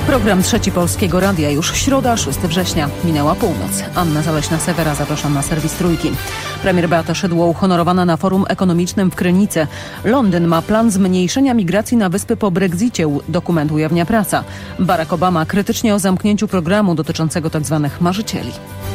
Program Trzeci Polskiego Radia. Już środa, 6 września. Minęła północ. Anna Zaleśna-Sewera, zapraszam na serwis Trójki. Premier Beata Szydło uhonorowana na Forum Ekonomicznym w Krynicy. Londyn ma plan zmniejszenia migracji na wyspy po Brexicie, dokument ujawnia prasa. Barack Obama krytycznie o zamknięciu programu dotyczącego tzw. marzycieli.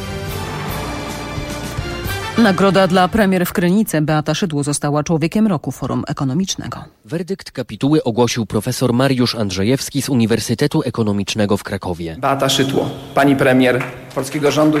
Nagroda dla premier w Krynicy. Beata Szydło została człowiekiem roku Forum Ekonomicznego. Werdykt kapituły ogłosił profesor Mariusz Andrzejewski z Uniwersytetu Ekonomicznego w Krakowie. Beata Szydło, pani premier polskiego rządu,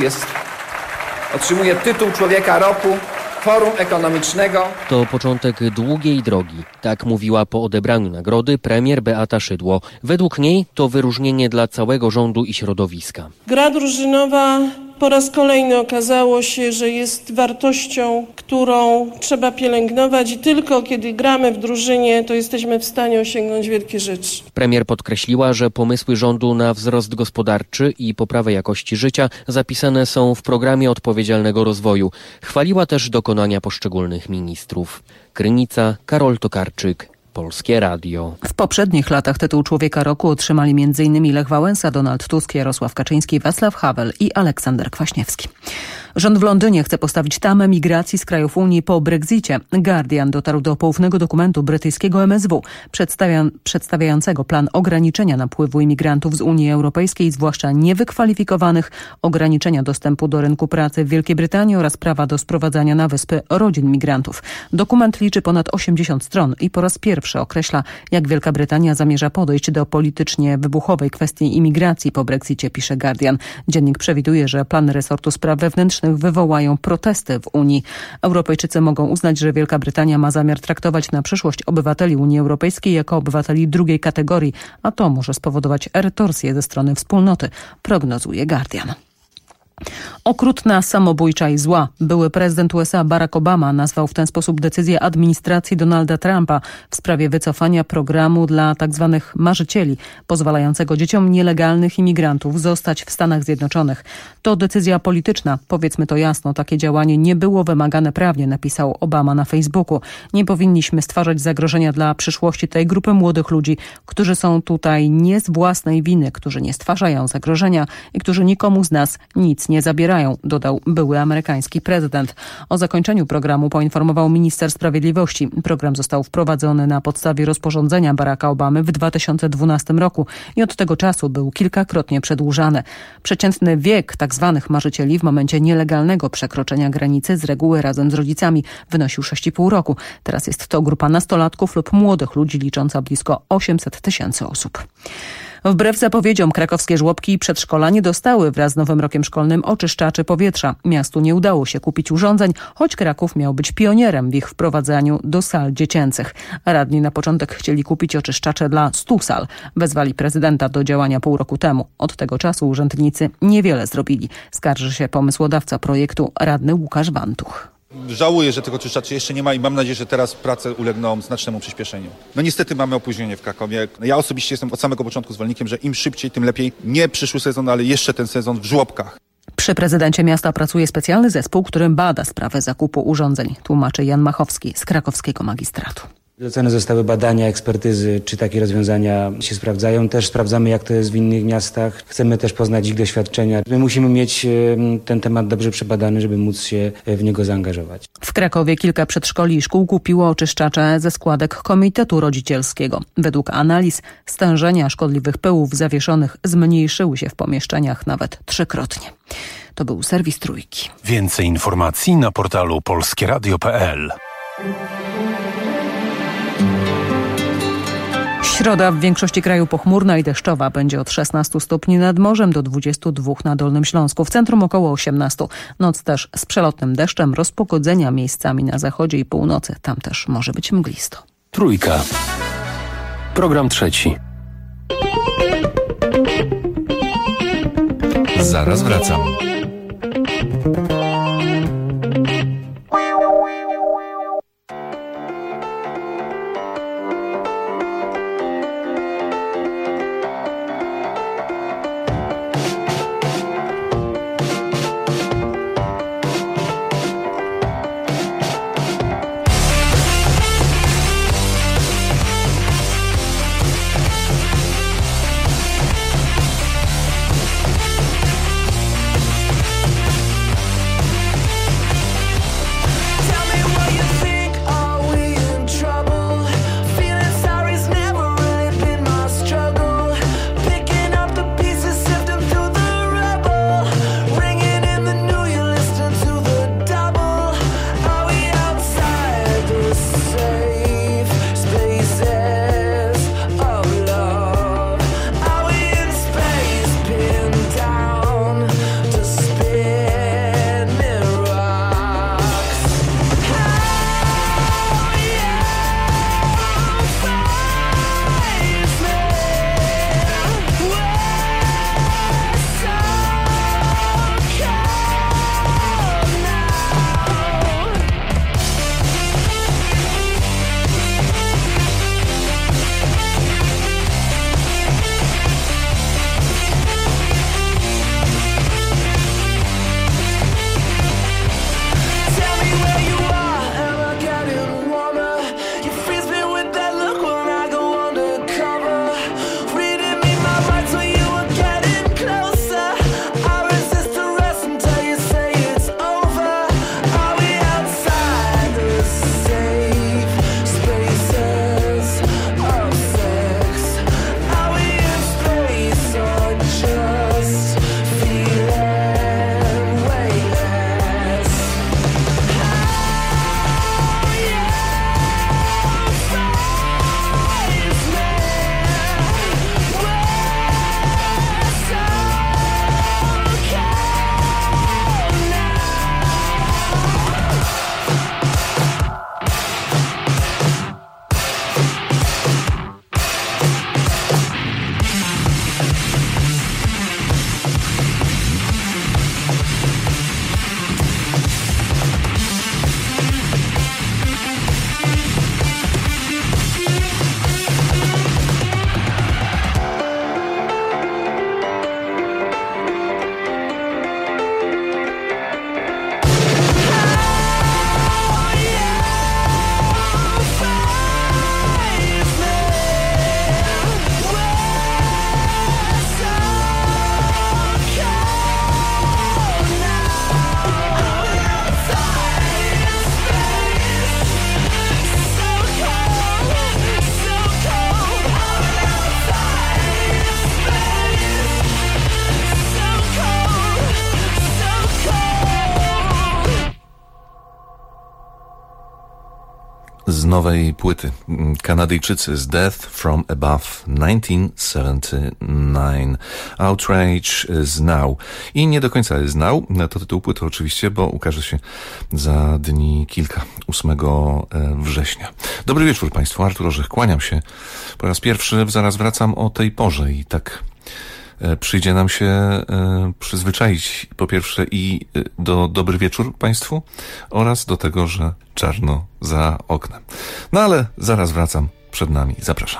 otrzymuje tytuł człowieka roku Forum Ekonomicznego. To początek długiej drogi. Tak mówiła po odebraniu nagrody premier Beata Szydło. Według niej to wyróżnienie dla całego rządu i środowiska. Gra drużynowa po raz kolejny okazało się, że jest wartością, którą trzeba pielęgnować i tylko kiedy gramy w drużynie, to jesteśmy w stanie osiągnąć wielkie rzeczy. Premier podkreśliła, że pomysły rządu na wzrost gospodarczy i poprawę jakości życia zapisane są w programie odpowiedzialnego rozwoju. Chwaliła też dokonania poszczególnych ministrów. Krynica, Karol Tokarczyk, Polskie Radio. W poprzednich latach tytuł Człowieka Roku otrzymali m.in. Lech Wałęsa, Donald Tusk, Jarosław Kaczyński, Václav Havel i Aleksander Kwaśniewski. Rząd w Londynie chce postawić tamę migracji z krajów Unii po Brexicie. Guardian dotarł do poufnego dokumentu brytyjskiego MSW, przedstawiającego plan ograniczenia napływu imigrantów z Unii Europejskiej, zwłaszcza niewykwalifikowanych, ograniczenia dostępu do rynku pracy w Wielkiej Brytanii oraz prawa do sprowadzania na wyspy rodzin migrantów. Dokument liczy ponad 80 stron i po raz pierwszy określa, jak Wielka Brytania zamierza podejść do politycznie wybuchowej kwestii imigracji po Brexicie, pisze Guardian. Dziennik przewiduje, że plany resortu spraw wewnętrznych wywołają protesty w Unii. Europejczycy mogą uznać, że Wielka Brytania ma zamiar traktować na przyszłość obywateli Unii Europejskiej jako obywateli drugiej kategorii, a to może spowodować retorsję ze strony wspólnoty, prognozuje Guardian. Okrutna, samobójcza i zła. Były prezydent USA Barack Obama nazwał w ten sposób decyzję administracji Donalda Trumpa w sprawie wycofania programu dla tzw. marzycieli, pozwalającego dzieciom nielegalnych imigrantów zostać w Stanach Zjednoczonych. To decyzja polityczna. Powiedzmy to jasno, takie działanie nie było wymagane prawnie, napisał Obama na Facebooku. Nie powinniśmy stwarzać zagrożenia dla przyszłości tej grupy młodych ludzi, którzy są tutaj nie z własnej winy, którzy nie stwarzają zagrożenia i którzy nikomu z nas nic nie zabierają, dodał były amerykański prezydent. O zakończeniu programu poinformował minister sprawiedliwości. Program został wprowadzony na podstawie rozporządzenia Baracka Obamy w 2012 roku i od tego czasu był kilkakrotnie przedłużany. Przeciętny wiek tzw. marzycieli w momencie nielegalnego przekroczenia granicy, z reguły razem z rodzicami, wynosił 6,5 roku. Teraz jest to grupa nastolatków lub młodych ludzi licząca blisko 800 000 osób. Wbrew zapowiedziom krakowskie żłobki i przedszkola nie dostały wraz z nowym rokiem szkolnym oczyszczaczy powietrza. Miastu nie udało się kupić urządzeń, choć Kraków miał być pionierem w ich wprowadzaniu do sal dziecięcych. Radni na początek chcieli kupić oczyszczacze dla 100 sal. Wezwali prezydenta do działania pół roku temu. Od tego czasu urzędnicy niewiele zrobili. Skarży się pomysłodawca projektu, radny Łukasz Wantuch. Żałuję, że tych oczyszczaczy jeszcze nie ma i mam nadzieję, że teraz prace ulegną znacznemu przyspieszeniu. No niestety mamy opóźnienie w Krakowie. Ja osobiście jestem od samego początku zwolennikiem, że im szybciej, tym lepiej. Nie przyszły sezon, ale jeszcze ten sezon w żłobkach. Przy prezydencie miasta pracuje specjalny zespół, który bada sprawę zakupu urządzeń, tłumaczy Jan Machowski z krakowskiego magistratu. Zlecone zostały badania, ekspertyzy, czy takie rozwiązania się sprawdzają. Też sprawdzamy, jak to jest w innych miastach. Chcemy też poznać ich doświadczenia. My musimy mieć ten temat dobrze przebadany, żeby móc się w niego zaangażować. W Krakowie kilka przedszkoli i szkół kupiło oczyszczacze ze składek Komitetu Rodzicielskiego. Według analiz stężenia szkodliwych pyłów zawieszonych zmniejszyły się w pomieszczeniach nawet 3-krotnie. To był serwis Trójki. Więcej informacji na portalu polskieradio.pl. Środa w większości kraju pochmurna i deszczowa. Będzie od 16 stopni nad morzem do 22 na Dolnym Śląsku. W centrum około 18. Noc też z przelotnym deszczem, rozpogodzenia miejscami na zachodzie i północy. Tam też może być mglisto. Trójka. Program trzeci. Zaraz wracam. nowej płyty. Kanadyjczycy z Death from Above 1979. Outrage is Now. I nie do końca jest Now, to tytuł płyty oczywiście, bo ukaże się za dni kilka, 8 września. Dobry wieczór Państwu, Artur Orzech, kłaniam się. Po raz pierwszy zaraz wracam o tej porze i tak przyjdzie nam się przyzwyczaić po pierwsze i do dobry wieczór Państwu oraz do tego, że czarno za oknem. No ale zaraz wracam, przed nami, zapraszam.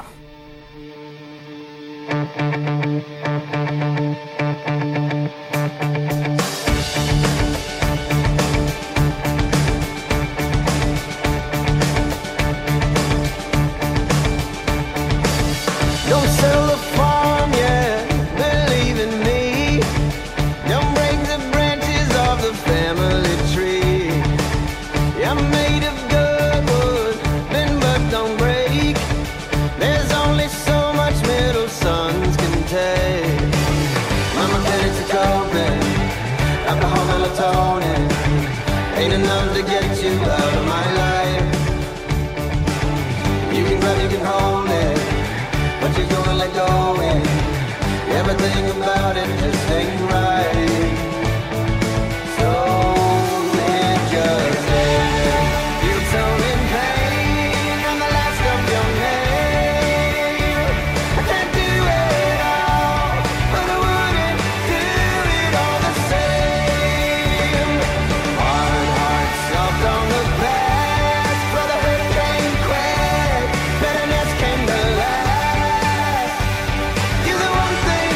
Everything about it just ain't right. So it just ain't. Feel so in pain on the last of your name. I can't do it all, but I wouldn't do it all the same. Hard heart soft on the past, for the hurricane crack, bitterness came to last. You're the one thing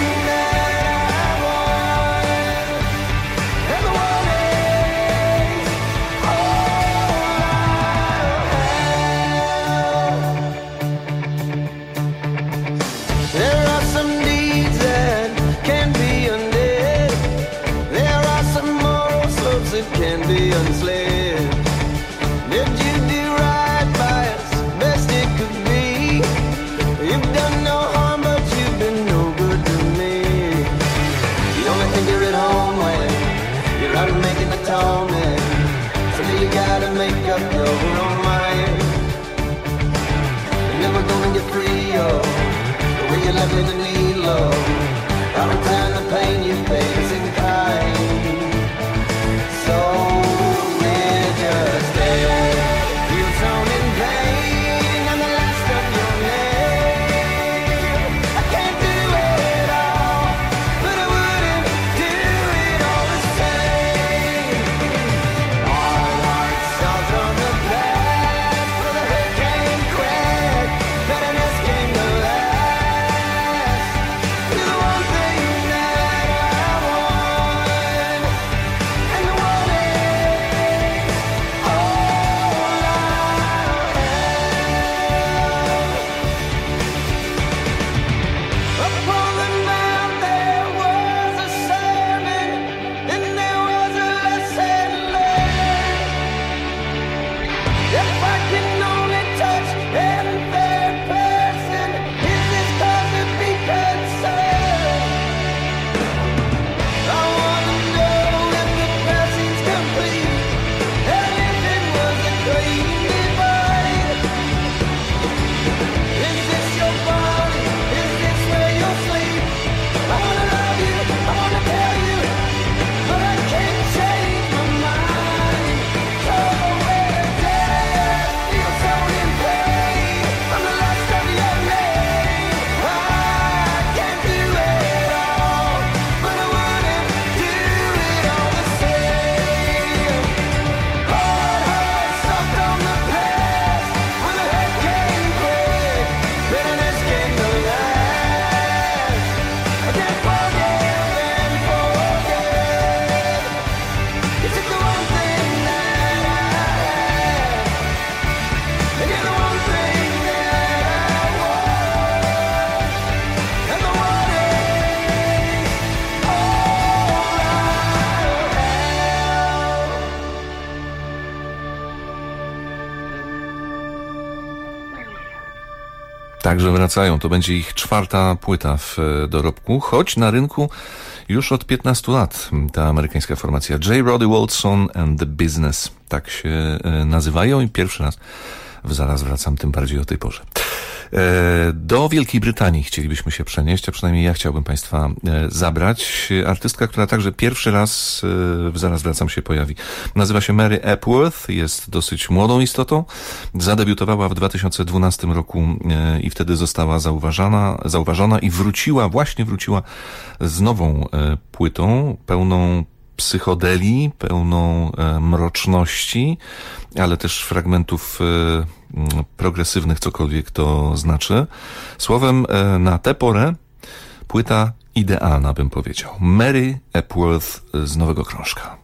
can be enslaved. Did you do right by us? Best it could be. You've done no harm, but you've been no good to me. You only think you're at home when you're out making atonement. So you gotta make up your own mind. You're never gonna get free, oh, the way you left me to need love. I'll return the pain you face in kind. So it just ain't. Feel torn in pain on the last of your name. I can't do it all, but I wouldn't do it all the same. Hard heart soft on the past, for the hurricane crack, bitterness came to last. You're the one thing that I want, and the one upon the mount there was a sermon, and there was a lesson learned. If I can only touch every third person, is this cause to be concerned? I wanna know if the blessing's complete, and if it was a clean divide. Is this your body? Is this where you'll sleep? I wanna love you, I wanna tell you, but I can't change my mind. So where death feels so in pain, I'm the last of your name. I can't do it all, but I wouldn't do it all the same. Hard heart soft on the past, when the hurricane quit, bitterness came to last. I can't forgive and forget. You took the one thing that I had, and you're the one thing that I want, and the one is all I have. Także wracają, to będzie ich 4. płyta w dorobku, choć na rynku już od 15 lat. Ta amerykańska formacja J. Roddy Wolfson and the Business, tak się nazywają i pierwszy raz Zaraz wracam, tym bardziej o tej porze. Do Wielkiej Brytanii chcielibyśmy się przenieść, a przynajmniej ja chciałbym Państwa zabrać. Artystka, która także pierwszy raz w Zaraz wracam się pojawi. Nazywa się Mary Epworth, jest dosyć młodą istotą. Zadebiutowała w 2012 roku i wtedy została zauważona i wróciła z nową płytą, pełną psychodelii, pełną mroczności, ale też fragmentów progresywnych, cokolwiek to znaczy. Słowem, na tę porę płyta idealna, bym powiedział. Mary Epworth z nowego krążka.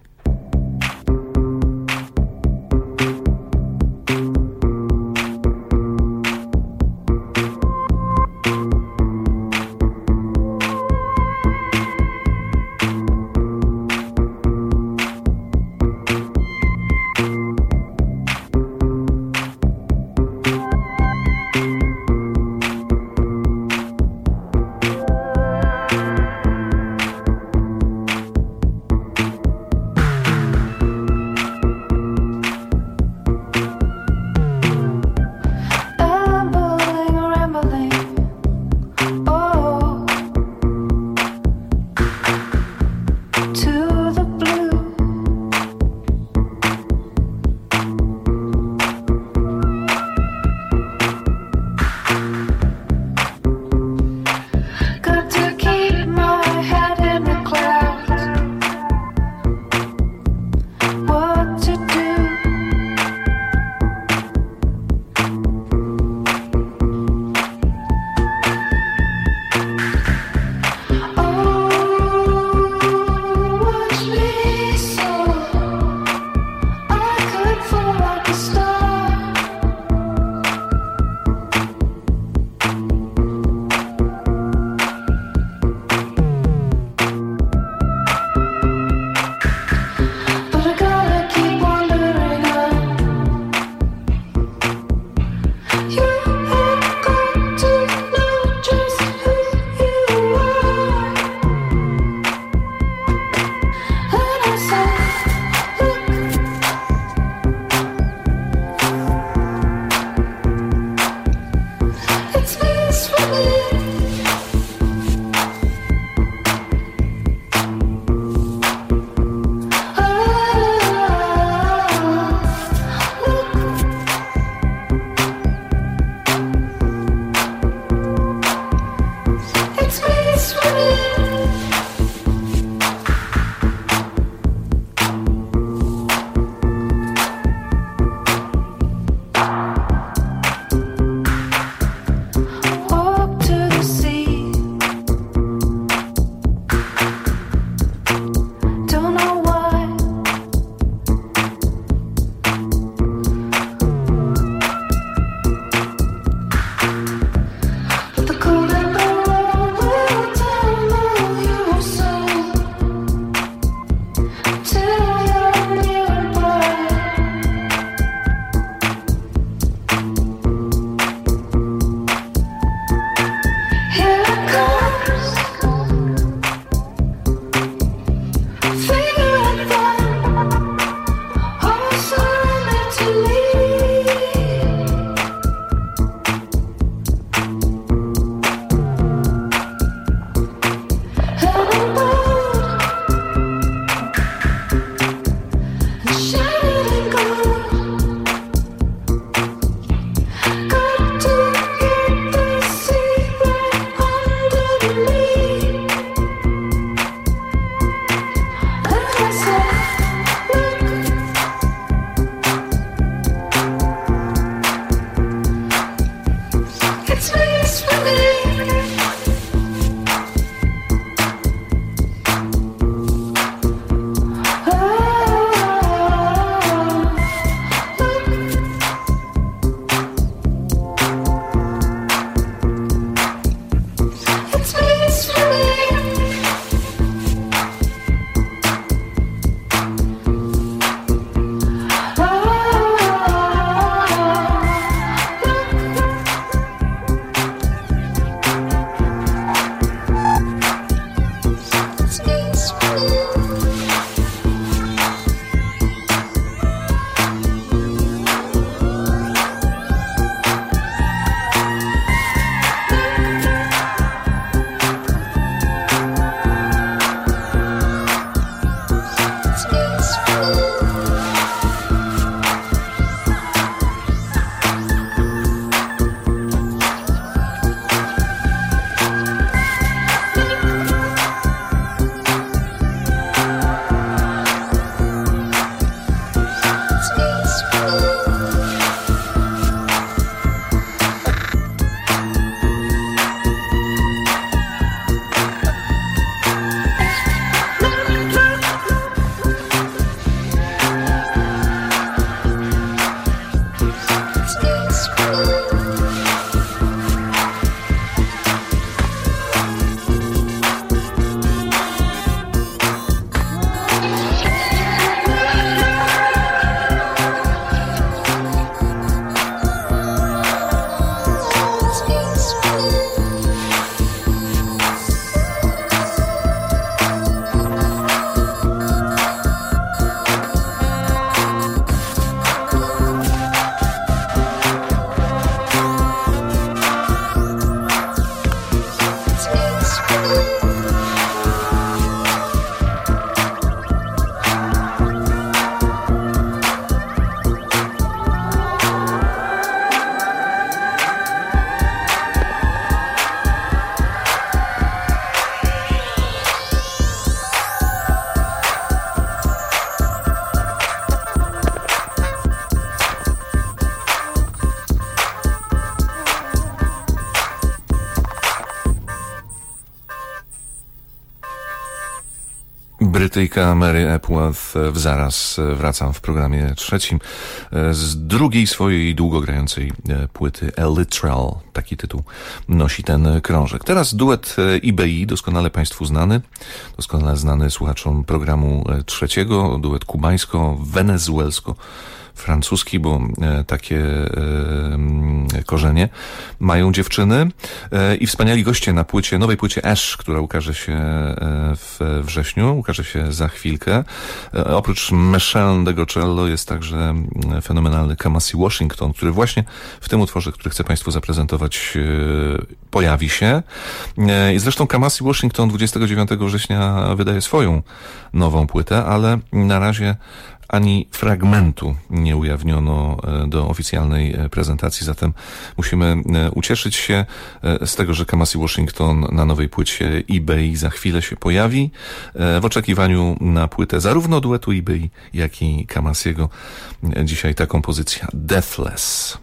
Brytyjka Mary Epworth w zaraz. Wracam w programie trzecim z drugiej swojej długogrającej płyty A Literal. Taki tytuł nosi ten krążek. Teraz duet IBI, doskonale Państwu znany, doskonale znany słuchaczom programu trzeciego, duet kubańsko-wenezuelsko-francuski, bo takie korzenie mają dziewczyny i wspaniali goście na nowej płycie Ash, która ukaże się w wrześniu, ukaże się za chwilkę. Oprócz Michelle Degocello jest także fenomenalny Kamasi Washington, który właśnie w tym utworze, który chcę Państwu zaprezentować, pojawi się. I zresztą Kamasi Washington 29 września wydaje swoją nową płytę, ale na razie ani fragmentu nie ujawniono do oficjalnej prezentacji, zatem musimy ucieszyć się z tego, że Kamasi Washington na nowej płycie eBay za chwilę się pojawi. W oczekiwaniu na płytę zarówno duetu eBay, jak i Kamasiego. Dzisiaj ta kompozycja Deathless.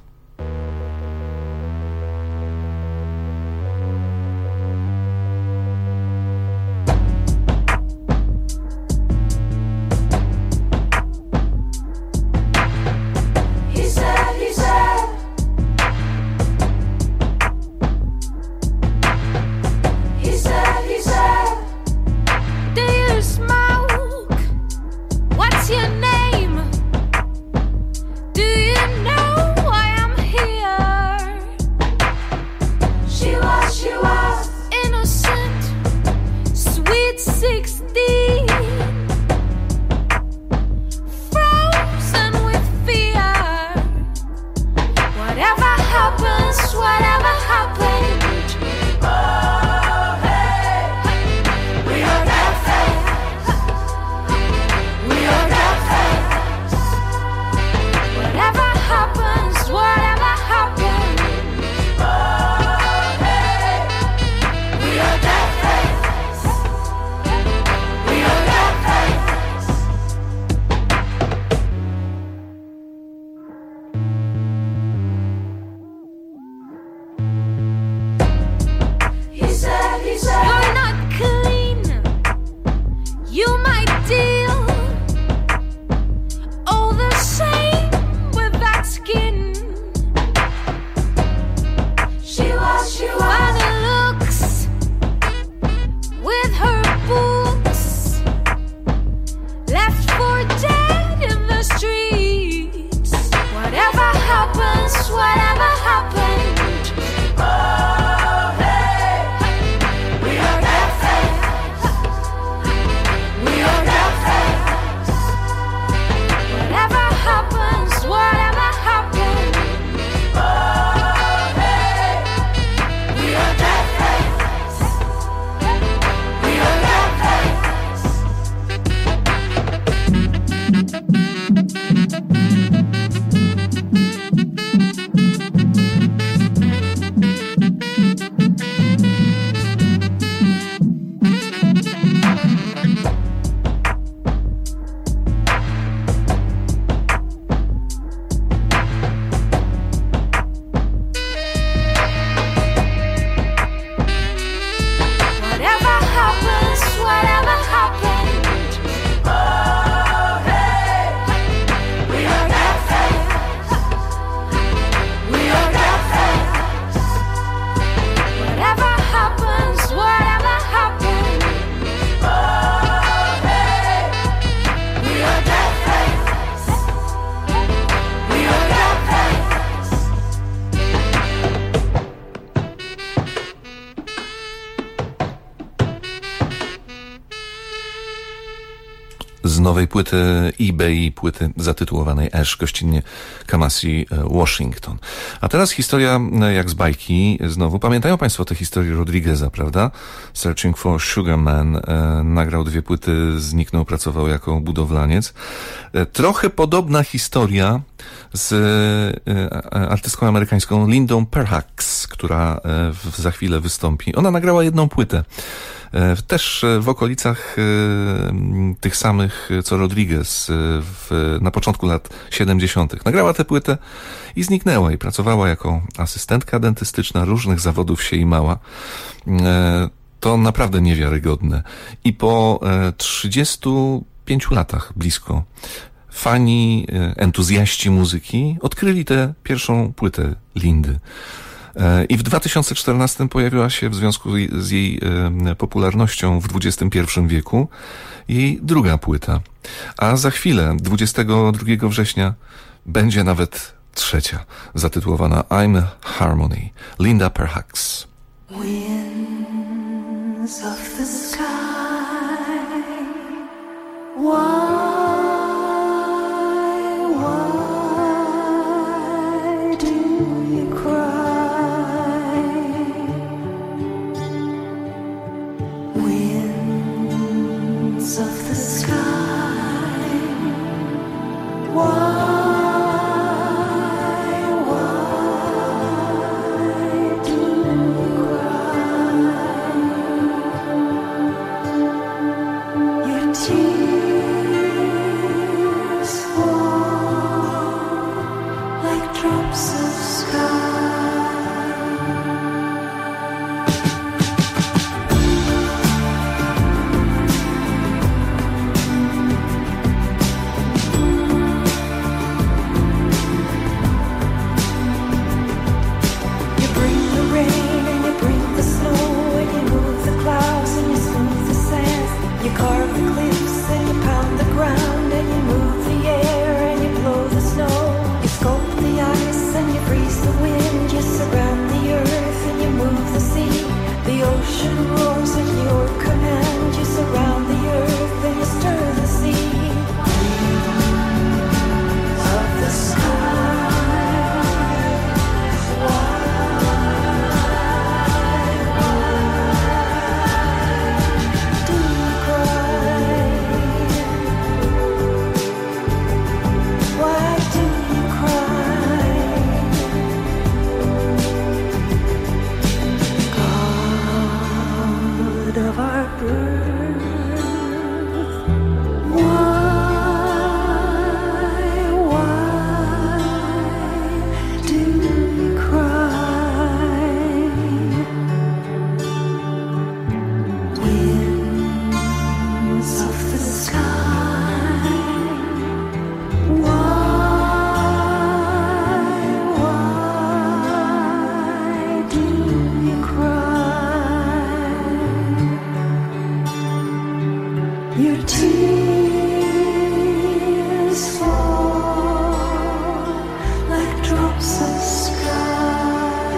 Z nowej płyty eBay, płyty zatytułowanej Ash, gościnnie Kamasi Washington. A teraz historia jak z bajki. Znowu pamiętają Państwo tę historię Rodrigueza, prawda? Searching for Sugar Man. Nagrał 2 płyty, zniknął, pracował jako budowlaniec. Trochę podobna historia z artystką amerykańską Lindą Perhacs, która za chwilę wystąpi. Ona nagrała 1 płytę. Też w okolicach tych samych co Rodriguez na początku lat 70. Nagrała tę płytę i zniknęła i pracowała jako asystentka dentystyczna, różnych zawodów się imała. To naprawdę niewiarygodne. I po 35 latach blisko fani, entuzjaści muzyki odkryli tę pierwszą płytę Lindy. I w 2014 pojawiła się w związku z jej popularnością w XXI wieku jej druga płyta. A za chwilę, 22 września, będzie nawet trzecia, zatytułowana I'm Harmony, Linda Perhacs. Winds of the sky, why do you cry? Winds of the sky, why do you cry? Your tears fall like drops of sky. You bring the rain and you bring the snow and you move the clouds and you smooth the sands. You carve the cliffs and you pound the ground and you move the air and you blow the snow. You sculpt the ice and you freeze the wind. You surround the earth and you move the sea. The ocean roars at your command. You surround the earth and you stir the sea. Winds of the sky, why do you cry? Why do you cry? God of our birth, why do you cry? Winds of the sky, why do you cry? Your tears fall like drops of sky.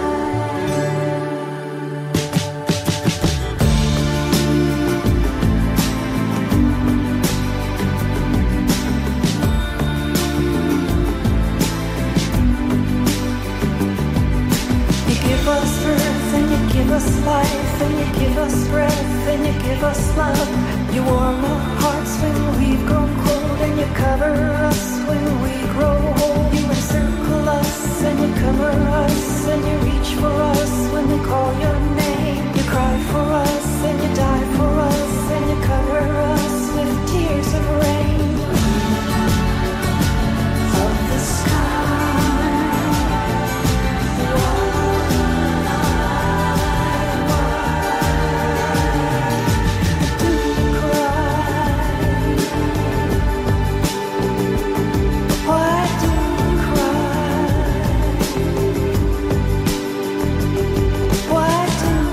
You give us birth and you give us life and you give us breath and you give us love. You warm our hearts when we've grown cold and you cover us when we grow old. You encircle us and you cover us and you reach for us when we call your name. You cry for us and you die for us and you cover us with tears of rain. Of the sky, do you cry? Why do you cry? Why do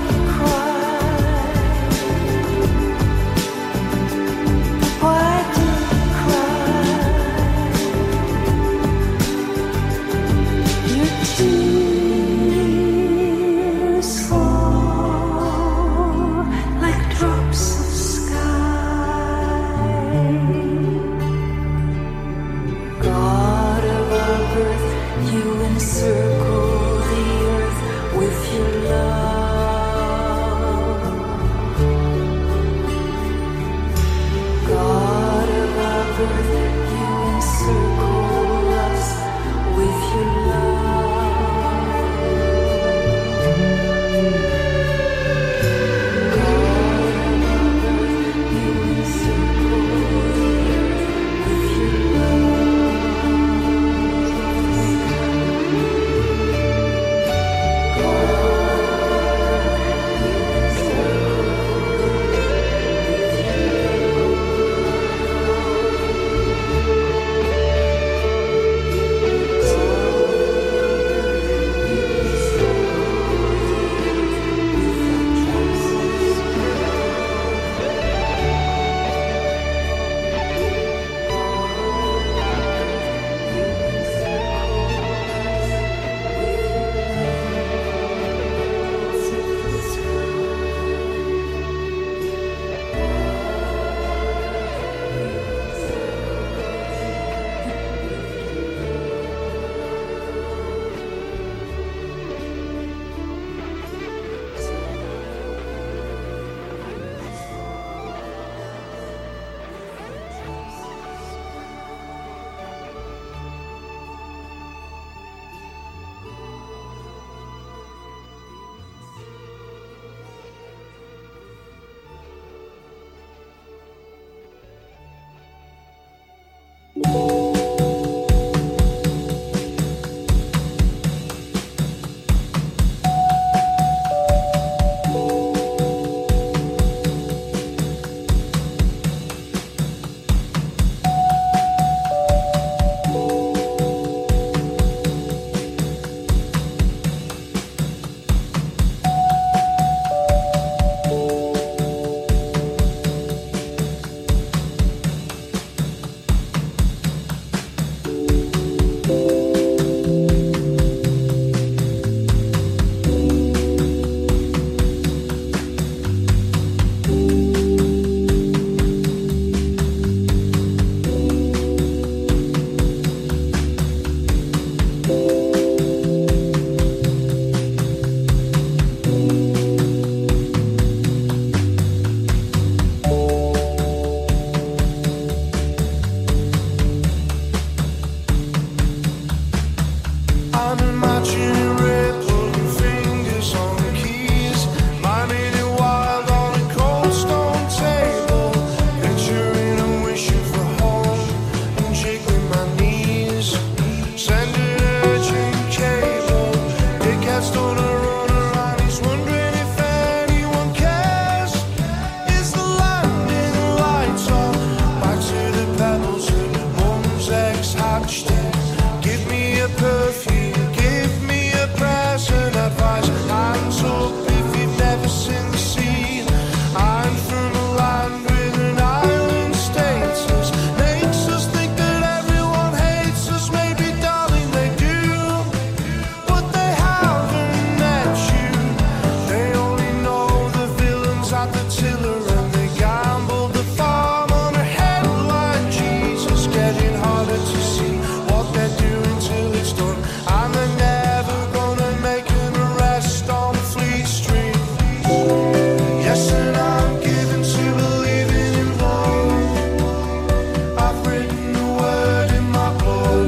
at the tiller and they gambled the farm on a headline. Jesus, getting harder to see what they're doing till it's done, and they're never gonna make an arrest on Fleet Street. Yes, and I'm given to believing in love. I've written the word in my blood,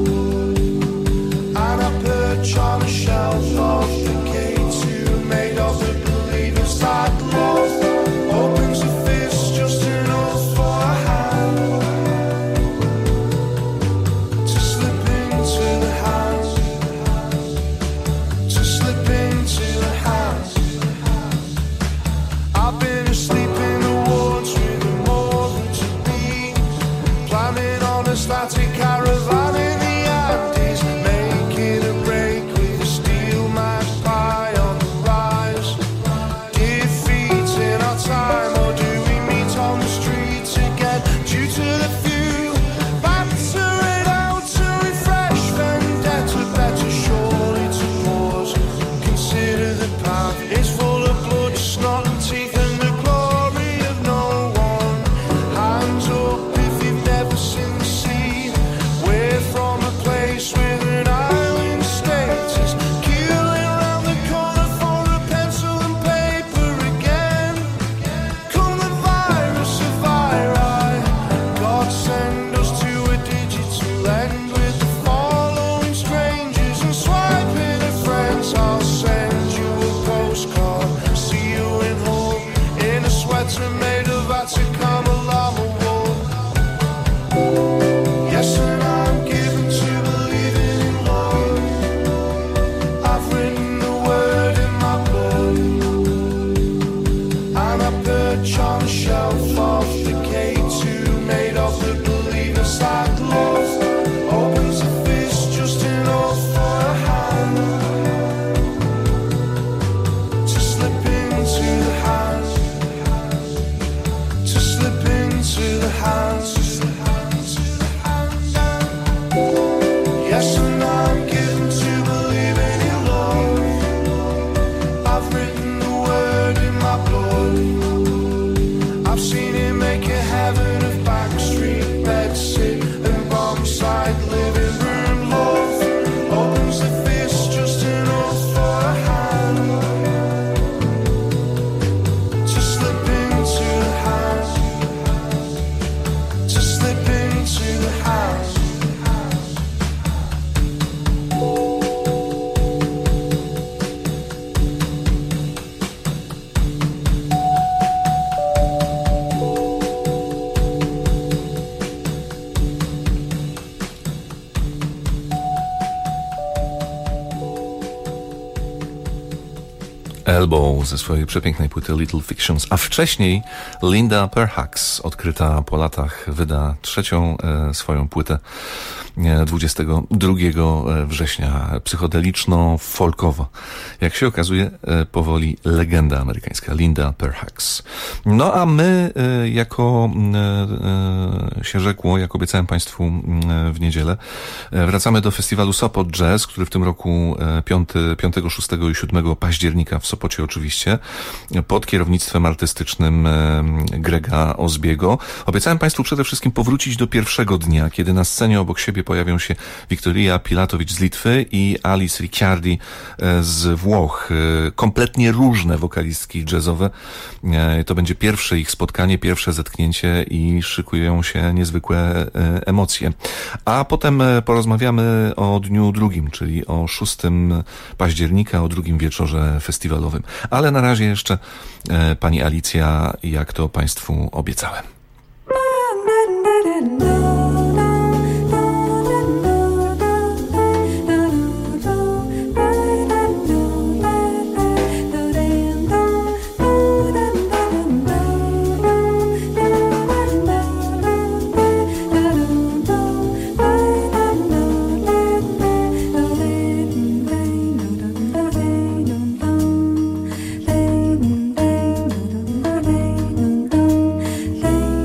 and I perch on a shelf of the K2 made of the believers that love opens a fist just enough for a hand to slip into the hands, to slip into the hands. I've been asleep in the woods with more than to be, planning on a static caravan in the Andes, making a break with a steel magpie on the rise. Defeating our time, or do we meet on the streets again due to the few? Batter it out to refresh vendetta, better surely to pause. Consider the path is full of blood, snot and teeth, and the glory of no one. Hands up if you've never seen the sea. We're from a place with an island status, keeling round the corner for a pencil and paper again. Come the virus of viri, God send us to a digital end with the following strangers and swiping of friends. I'll send you a postcard, see you in Hull in a sweater made of Atacama llama wool. Yes, and I'm given to believing in love. I've written the word in my blood, and I perch on a shelf of the K2 made of the believers that love opens a fist just enough for a hand to slip into the hands, to slip into the hands. Yes, and I'm given to believing in love. I've written the word in my blood. I've seen it make a heaven of backstreet bedsit and bombside living room love. Opens the fist just enough for a hand to slip into the hands, to slip into the hands. Elbow ze swojej przepięknej płyty Little Fictions, a wcześniej Linda Perhacs, odkryta po latach, wyda trzecią swoją płytę 22 września, psychodeliczno-folkowo. Jak się okazuje, powoli legenda amerykańska, Linda Perhacs. No a my, jako się rzekło, jak obiecałem Państwu w niedzielę, wracamy do festiwalu Sopot Jazz, który w tym roku 5, 6 i 7 października w Sopocie oczywiście, pod kierownictwem artystycznym Grega Ozbiego. Obiecałem Państwu przede wszystkim powrócić do pierwszego dnia, kiedy na scenie obok siebie pojawią się Wiktoria Pilatowicz z Litwy i Alice Ricciardi z Włoch. Kompletnie różne wokalistki jazzowe. To będzie pierwsze ich spotkanie, pierwsze zetknięcie i szykują się niezwykłe emocje. A potem porozmawiamy o dniu drugim, czyli o 6 października, o drugim wieczorze festiwalowym. Ale na razie jeszcze pani Alicja, jak to Państwu obiecałem. Lay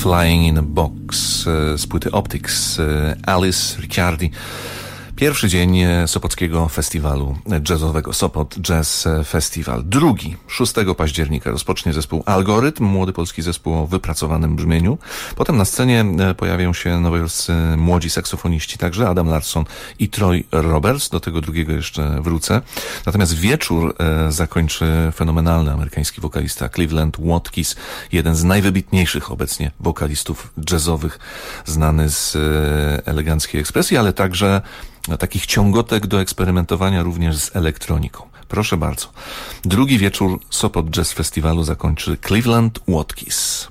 Flying in a Box z płyty Optics, Alice Ricciardi. Pierwszy dzień Sopockiego Festiwalu Jazzowego, Sopot Jazz Festival. Drugi, 6 października rozpocznie zespół Algorytm, młody polski zespół o wypracowanym brzmieniu. Potem na scenie pojawią się nowojorski młodzi saksofoniści, także Adam Larsson i Troy Roberts. Do tego drugiego jeszcze wrócę. Natomiast wieczór zakończy fenomenalny amerykański wokalista Cleveland Watkins, jeden z najwybitniejszych obecnie wokalistów jazzowych, znany z eleganckiej ekspresji, ale także takich ciągotek do eksperymentowania również z elektroniką. Proszę bardzo. Drugi wieczór Sopot Jazz Festiwalu zakończy Cleveland Watkins.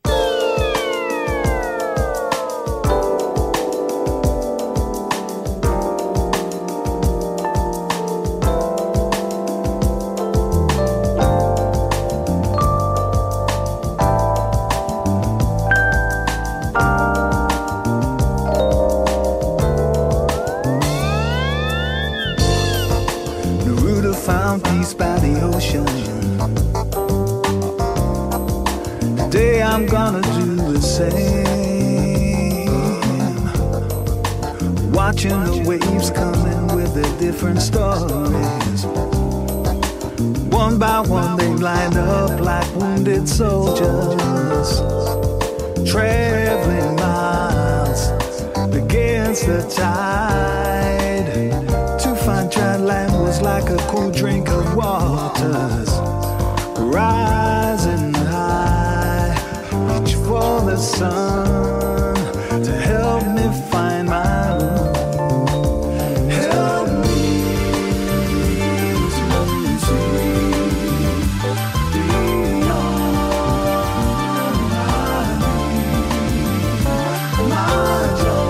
Today I'm gonna do the same. Watching the waves coming with their different stories. One by one they line up like wounded soldiers, traveling miles against the tide. To find dry land was like a cool drink of waters, rising high, reach for the sun to help me find my room. Help me to see beyond my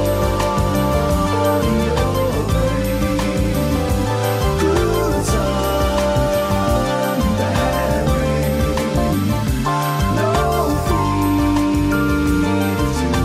joy, your pain, through the sun that rain. No fear to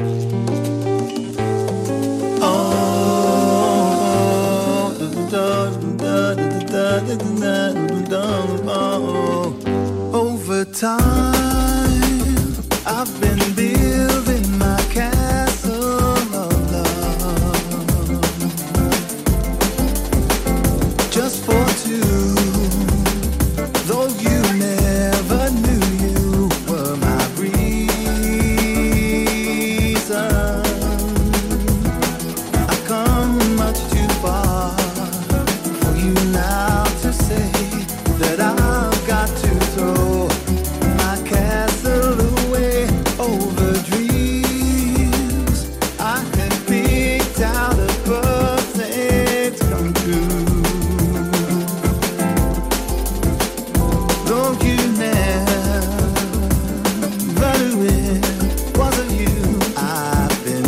Over time, I've been building my castle of love, just for two. Though you never knew you were my reason, I've come much too far for you now to say that I've got to throw my castle away over dreams I had picked out a perfect come true. Though you never knew it was of you, I've been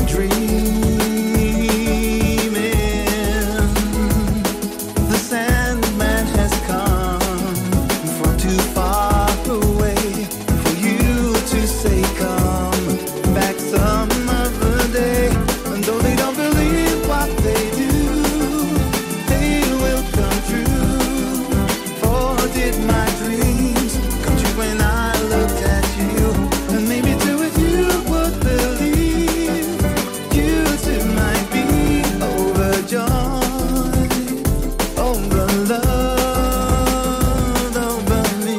dreaming. The Sandman has come from too far away for you to say come back some other day. And though they don't believe what they do, they will come true. For did my dreams come true when I looked at you? And maybe too if you would believe, you too might be overjoyed over love, over me.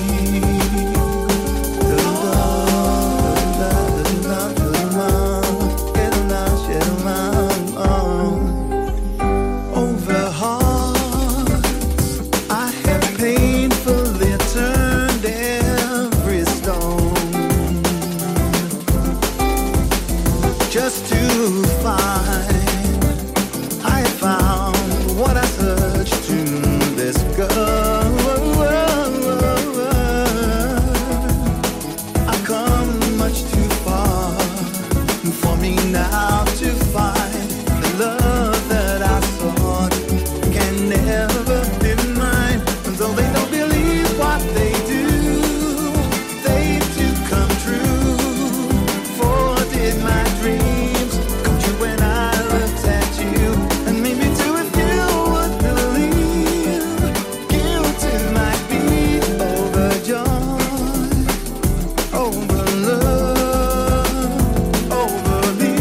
Over hearts I have painfully turned every stone, just to find I found what I searched to discover. I've come much too far for me now to find the love that I sought can never be mine. And though they don't believe what they do, they do come true. For did my dreams come true when I looked at you? And maybe too if you would believe, you too might be overjoyed over love, over me.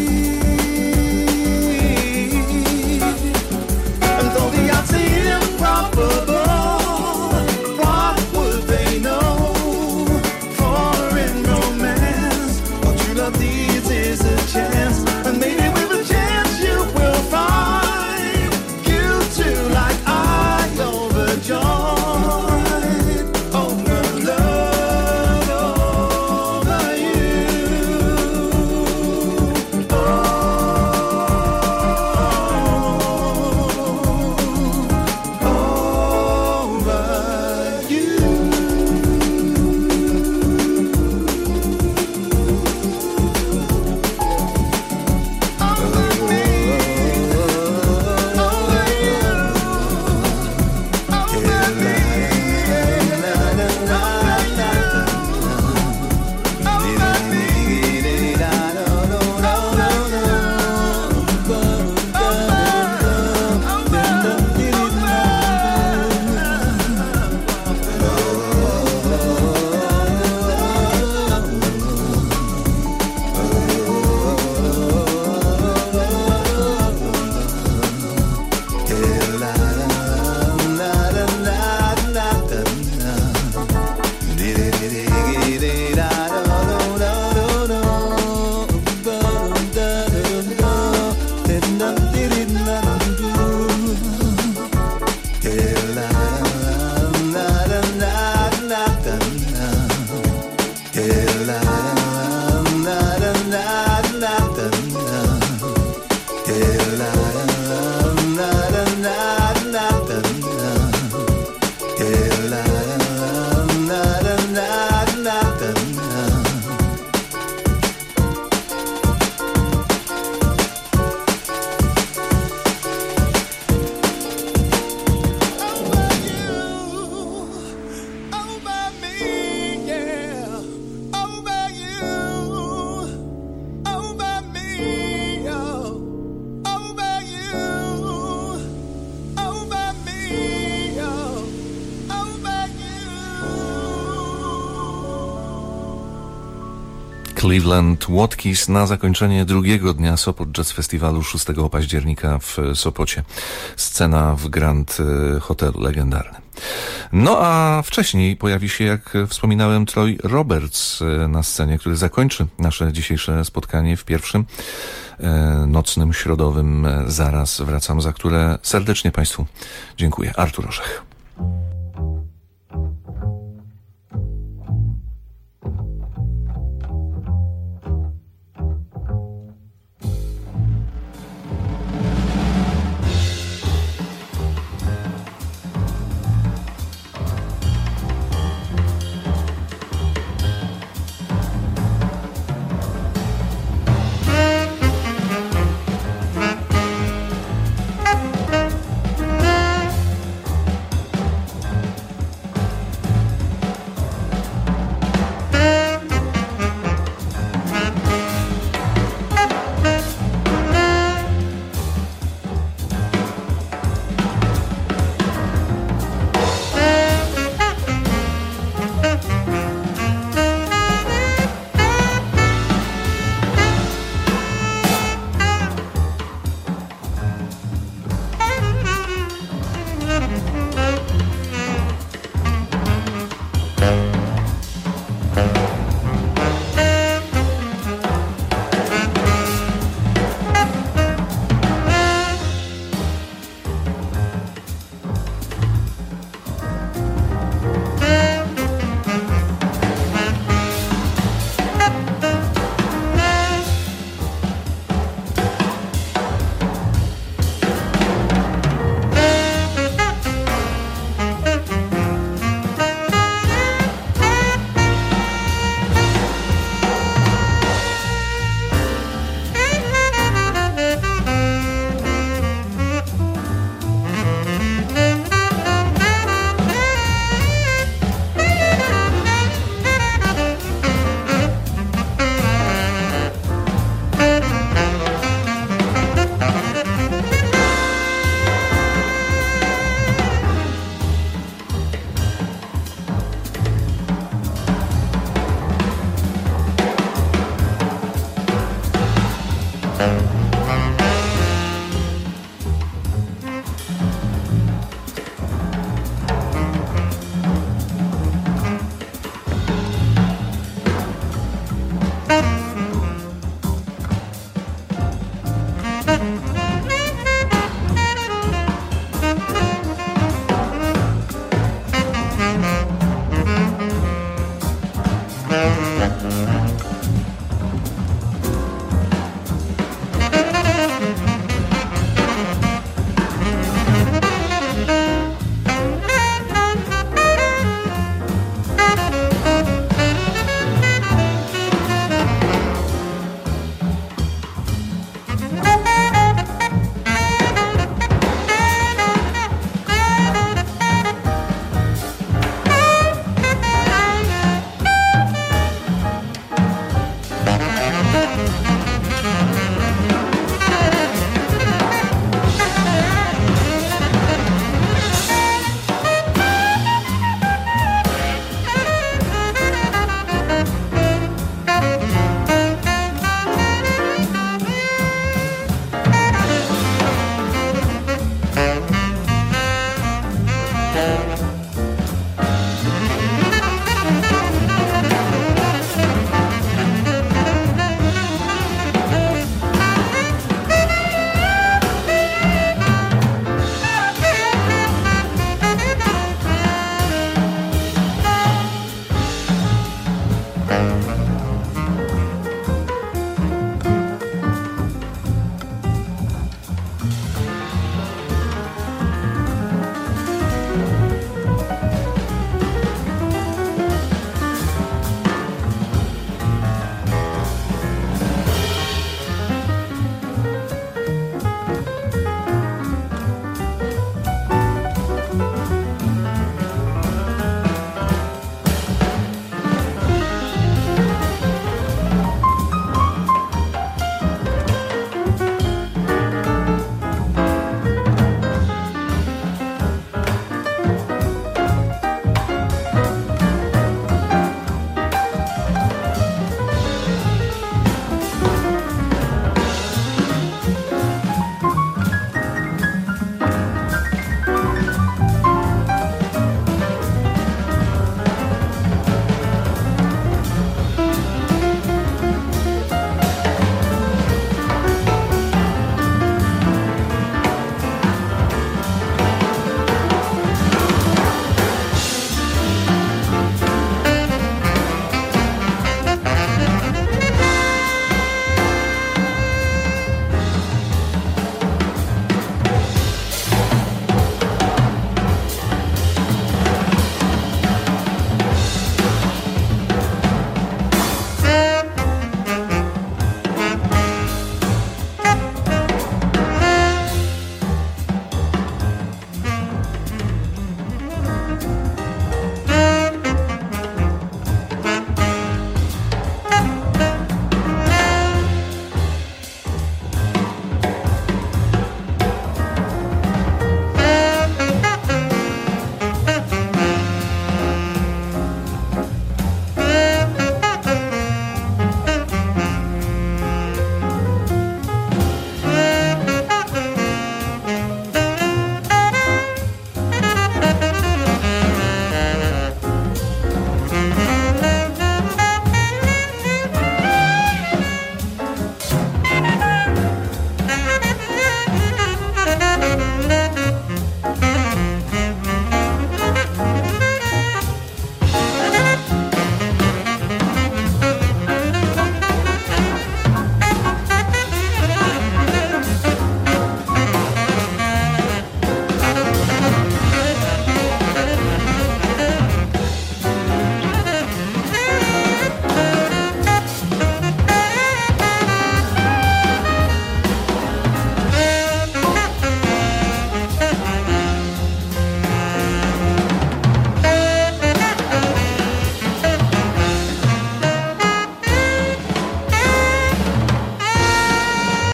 And though the odds seem improbable, what would they know? For in romance, all true love needs is a chance. And maybe with a chance you will find you too, like I, overjoyed over love, over you. Over you. Cleveland Watkins na zakończenie drugiego dnia Sopot Jazz Festiwalu 6 października w Sopocie. Scena w Grand Hotelu legendarnym. No a wcześniej pojawi się, jak wspominałem, Troy Roberts na scenie, który zakończy nasze dzisiejsze spotkanie w pierwszym nocnym, środowym Zaraz wracam, za które serdecznie Państwu dziękuję. Artur Orzech.